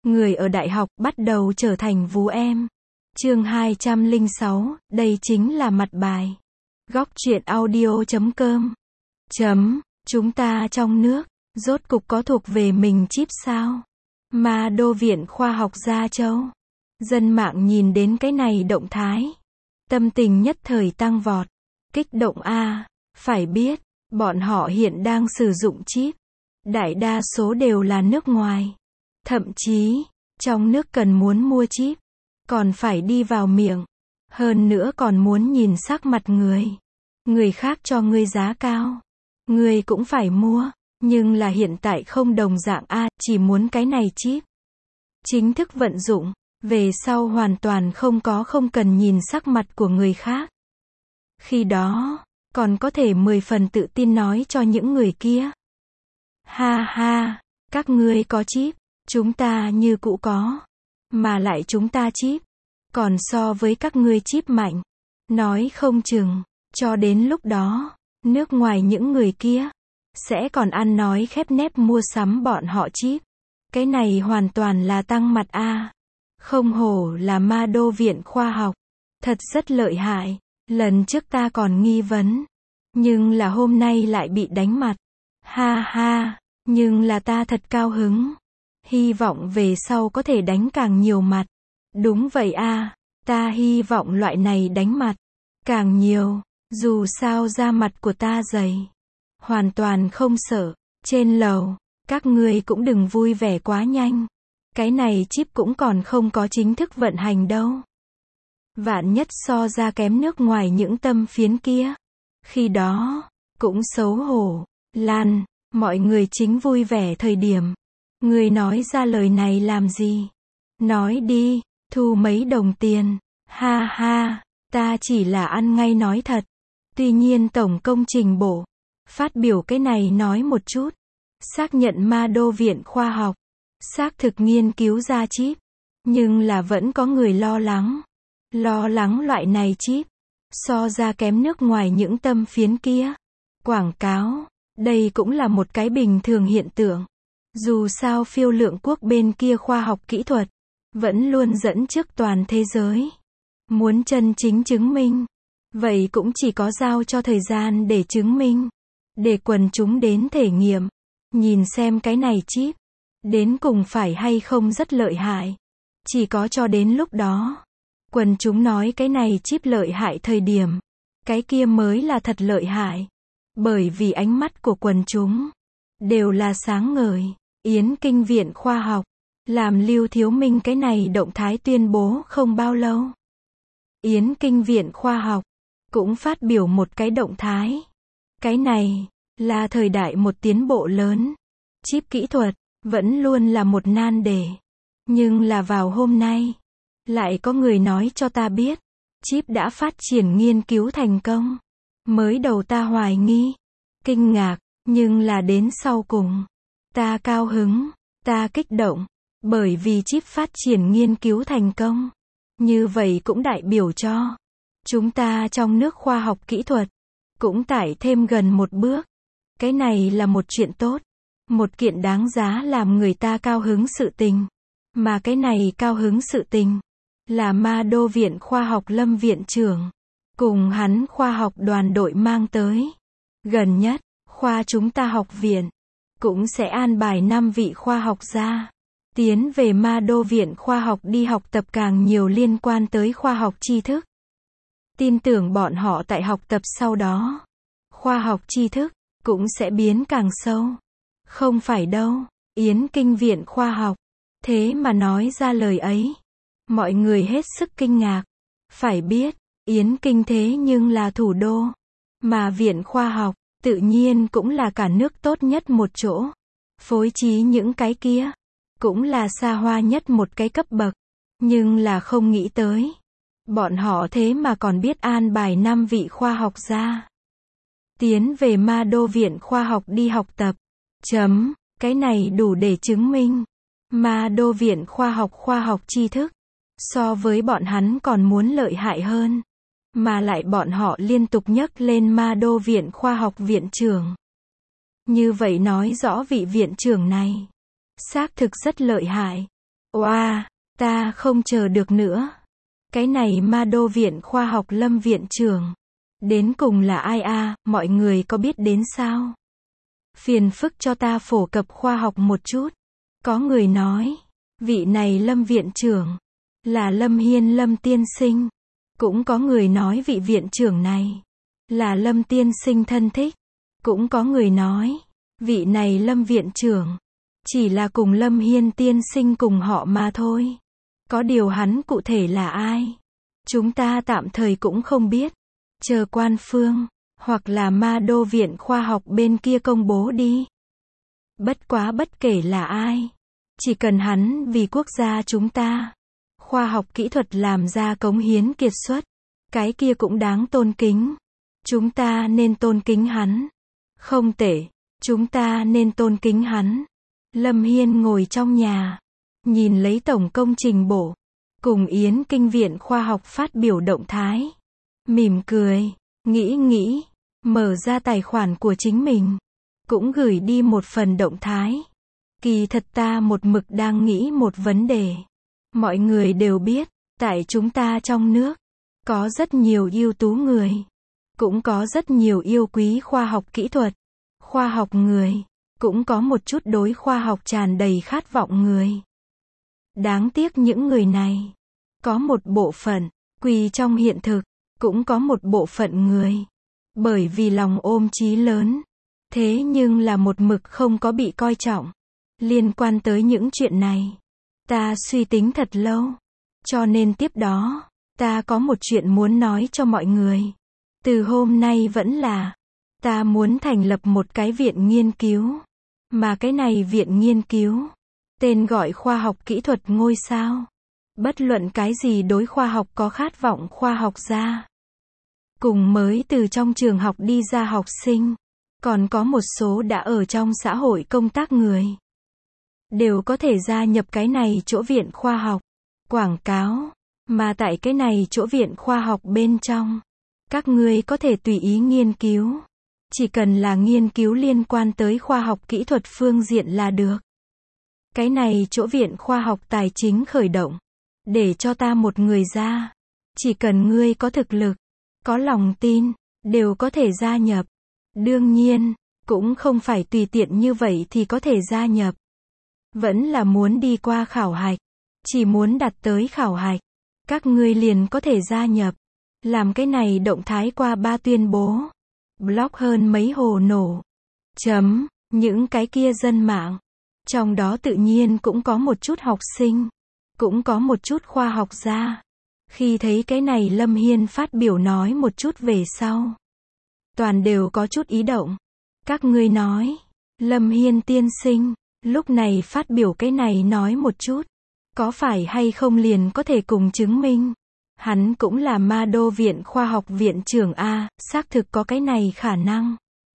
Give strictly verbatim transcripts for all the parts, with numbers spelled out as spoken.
Người ở đại học bắt đầu trở thành vú em. Chương hai trăm lẻ sáu, đây chính là mặt bài. Góc truyện audio chấm com. Chấm, chúng ta trong nước, rốt cục có thuộc về mình chip sao? Ma đô viện khoa học Gia Châu. Dân mạng nhìn đến cái này động thái. Tâm tình nhất thời tăng vọt. Kích động a, phải biết, bọn họ hiện đang sử dụng chip. Đại đa số đều là nước ngoài. Thậm chí, trong nước cần muốn mua chip, còn phải đi vào miệng. Hơn nữa còn muốn nhìn sắc mặt người. Người khác cho ngươi giá cao, ngươi cũng phải mua. Nhưng là hiện tại không đồng dạng a, chỉ muốn cái này chip. Chính thức vận dụng, về sau hoàn toàn không có không cần nhìn sắc mặt của người khác. Khi đó, còn có thể mười phần tự tin nói cho những người kia. Ha ha, các ngươi có chip, chúng ta như cũ có. Mà lại chúng ta chip, còn so với các ngươi chip mạnh. Nói không chừng, cho đến lúc đó, nước ngoài những người kia, sẽ còn ăn nói khép nép mua sắm bọn họ chip. Cái này hoàn toàn là tăng mặt a. Không hổ là ma đô viện khoa học. Thật rất lợi hại. Lần trước ta còn nghi vấn. Nhưng là hôm nay lại bị đánh mặt. Ha ha, nhưng là ta thật cao hứng. Hy vọng về sau có thể đánh càng nhiều mặt. Đúng vậy a, ta hy vọng loại này đánh mặt càng nhiều. Dù sao da mặt của ta dày. Hoàn toàn không sợ. Trên lầu, các ngươi cũng đừng vui vẻ quá nhanh. Cái này chip cũng còn không có chính thức vận hành đâu. Vạn nhất so ra kém nước ngoài những tâm phiến kia. Khi đó, cũng xấu hổ. Lan, mọi người chính vui vẻ thời điểm. Người nói ra lời này làm gì? Nói đi, thu mấy đồng tiền. Ha ha, ta chỉ là ăn ngay nói thật. Tuy nhiên tổng công trình bộ, phát biểu cái này nói một chút. Xác nhận ma đô viện khoa học. Xác thực nghiên cứu ra chip. Nhưng là vẫn có người lo lắng. Lo lắng loại này chip. So ra kém nước ngoài những tâm phiến kia. Quảng cáo. Đây cũng là một cái bình thường hiện tượng. Dù sao phiêu lượng quốc bên kia khoa học kỹ thuật. Vẫn luôn dẫn trước toàn thế giới. Muốn chân chính chứng minh. Vậy cũng chỉ có giao cho thời gian để chứng minh. Để quần chúng đến thể nghiệm. Nhìn xem cái này chip. Đến cùng phải hay không rất lợi hại. Chỉ có cho đến lúc đó. Quần chúng nói cái này chip lợi hại thời điểm. Cái kia mới là thật lợi hại. Bởi vì ánh mắt của quần chúng. Đều là sáng ngời. Yến Kinh viện khoa học. Làm Lưu Thiếu Minh cái này động thái tuyên bố không bao lâu. Yến Kinh viện khoa học. Cũng phát biểu một cái động thái. Cái này. Là thời đại một tiến bộ lớn. Chip kỹ thuật. Vẫn luôn là một nan đề. Nhưng là vào hôm nay. Lại có người nói cho ta biết. Chip đã phát triển nghiên cứu thành công. Mới đầu ta hoài nghi. Kinh ngạc. Nhưng là đến sau cùng. Ta cao hứng. Ta kích động. Bởi vì chip phát triển nghiên cứu thành công. Như vậy cũng đại biểu cho. Chúng ta trong nước khoa học kỹ thuật. Cũng tải thêm gần một bước. Cái này là một chuyện tốt. Một kiện đáng giá làm người ta cao hứng sự tình. Mà cái này cao hứng sự tình. Là ma đô viện khoa học Lâm viện trưởng. Cùng hắn khoa học đoàn đội mang tới. Gần nhất, khoa chúng ta học viện. Cũng sẽ an bài năm vị khoa học gia. Tiến về ma đô viện khoa học đi học tập càng nhiều liên quan tới khoa học tri thức. Tin tưởng bọn họ tại học tập sau đó. Khoa học tri thức. Cũng sẽ biến càng sâu. Không phải đâu. Yến Kinh viện khoa học. Thế mà nói ra lời ấy. Mọi người hết sức kinh ngạc. Phải biết. Yến Kinh thế nhưng là thủ đô. Mà viện khoa học. Tự nhiên cũng là cả nước tốt nhất một chỗ. Phối trí những cái kia. Cũng là xa hoa nhất một cái cấp bậc. Nhưng là không nghĩ tới. Bọn họ thế mà còn biết an bài năm vị khoa học gia. Tiến về ma đô viện khoa học đi học tập. Chấm, cái này đủ để chứng minh. Ma đô viện khoa học khoa học tri thức. So với bọn hắn còn muốn lợi hại hơn. Mà lại bọn họ liên tục nhắc lên ma đô viện khoa học viện trưởng. Như vậy nói rõ vị viện trưởng này. Xác thực rất lợi hại. Oa, ta không chờ được nữa. Cái này ma đô viện khoa học Lâm viện trưởng. Đến cùng là ai a, mọi người có biết đến sao? Phiền phức cho ta phổ cập khoa học một chút. Có người nói, vị này Lâm viện trưởng là Lâm Hiên Lâm tiên sinh. Cũng có người nói vị viện trưởng này là Lâm tiên sinh thân thích. Cũng có người nói, vị này Lâm viện trưởng chỉ là cùng Lâm Hiên tiên sinh cùng họ mà thôi. Có điều hắn cụ thể là ai, chúng ta tạm thời cũng không biết. Chờ quan phương, hoặc là ma đô viện khoa học bên kia công bố đi. Bất quá bất kể là ai, chỉ cần hắn vì quốc gia chúng ta, khoa học kỹ thuật làm ra cống hiến kiệt xuất, cái kia cũng đáng tôn kính. Chúng ta nên tôn kính hắn. Không tệ, chúng ta nên tôn kính hắn. Lâm Hiên ngồi trong nhà, nhìn lấy tổng công trình bộ, cùng Yến Kinh viện khoa học phát biểu động thái. Mỉm cười, nghĩ nghĩ, mở ra tài khoản của chính mình, cũng gửi đi một phần động thái. Kỳ thật ta một mực đang nghĩ một vấn đề. Mọi người đều biết, tại chúng ta trong nước, có rất nhiều ưu tú người. Cũng có rất nhiều yêu quý khoa học kỹ thuật, khoa học người. Cũng có một chút đối khoa học tràn đầy khát vọng người. Đáng tiếc những người này, có một bộ phận, quỳ trong hiện thực, cũng có một bộ phận người. Bởi vì lòng ôm chí lớn, thế nhưng là một mực không có bị coi trọng. Liên quan tới những chuyện này, ta suy tính thật lâu. Cho nên tiếp đó, ta có một chuyện muốn nói cho mọi người. Từ hôm nay vẫn là, ta muốn thành lập một cái viện nghiên cứu. Mà cái này viện nghiên cứu, tên gọi khoa học kỹ thuật ngôi sao. Bất luận cái gì đối khoa học có khát vọng khoa học gia, cùng mới từ trong trường học đi ra học sinh, còn có một số đã ở trong xã hội công tác người, đều có thể gia nhập cái này chỗ viện khoa học. Quảng cáo, mà tại cái này chỗ viện khoa học bên trong, các ngươi có thể tùy ý nghiên cứu. Chỉ cần là nghiên cứu liên quan tới khoa học kỹ thuật phương diện là được. Cái này chỗ viện khoa học tài chính khởi động, để cho ta một người ra. Chỉ cần ngươi có thực lực, có lòng tin, đều có thể gia nhập. Đương nhiên, cũng không phải tùy tiện như vậy thì có thể gia nhập. Vẫn là muốn đi qua khảo hạch. Chỉ muốn đạt tới khảo hạch, các ngươi liền có thể gia nhập. Làm cái này động thái qua ba tuyên bố. Blog hơn mấy hồ nổ. Chấm, những cái kia dân mạng. Trong đó tự nhiên cũng có một chút học sinh. Cũng có một chút khoa học gia. Khi thấy cái này Lâm Hiên phát biểu nói một chút về sau, toàn đều có chút ý động. Các ngươi nói, Lâm Hiên tiên sinh, lúc này phát biểu cái này nói một chút. Có phải hay không liền có thể cùng chứng minh. Hắn cũng là ma đô viện khoa học viện trưởng A, xác thực có cái này khả năng.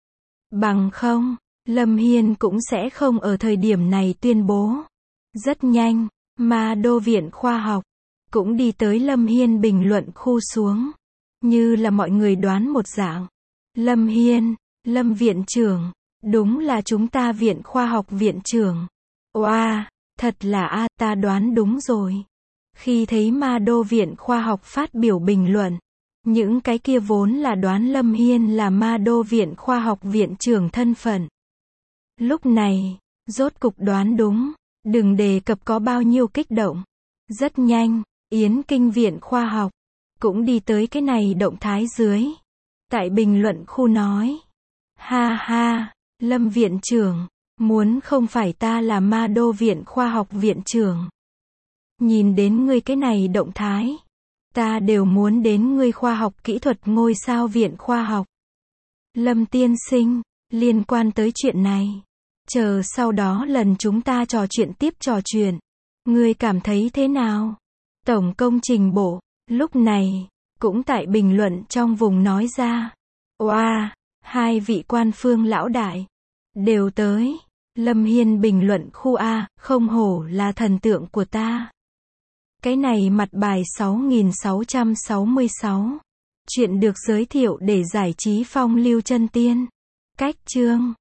Bằng không, Lâm Hiên cũng sẽ không ở thời điểm này tuyên bố. Rất nhanh, ma đô viện khoa học cũng đi tới Lâm Hiên bình luận khu xuống. Như là mọi người đoán một dạng. Lâm Hiên, Lâm viện trưởng, đúng là chúng ta viện khoa học viện trưởng. Oa, thật là A, ta đoán đúng rồi. Khi thấy ma đô viện khoa học phát biểu bình luận, những cái kia vốn là đoán Lâm Hiên là ma đô viện khoa học viện trưởng thân phận. Lúc này, rốt cục đoán đúng, đừng đề cập có bao nhiêu kích động. Rất nhanh, Yến Kinh viện khoa học cũng đi tới cái này động thái dưới. Tại bình luận khu nói, ha ha, Lâm viện trưởng, muốn không phải ta là ma đô viện khoa học viện trưởng. Nhìn đến ngươi cái này động thái, ta đều muốn đến ngươi khoa học kỹ thuật ngôi sao viện khoa học. Lâm tiên sinh, liên quan tới chuyện này, chờ sau đó lần chúng ta trò chuyện tiếp trò chuyện. Ngươi cảm thấy thế nào? Tổng công trình bộ, lúc này, cũng tại bình luận trong vùng nói ra. Oa, hai vị quan phương lão đại, đều tới. Lâm Hiên bình luận khu A, không hổ là thần tượng của ta. Cái này mặt bài sáu nghìn sáu trăm sáu mươi sáu. Chuyện được giới thiệu để giải trí phong lưu chân tiên. Cách chương.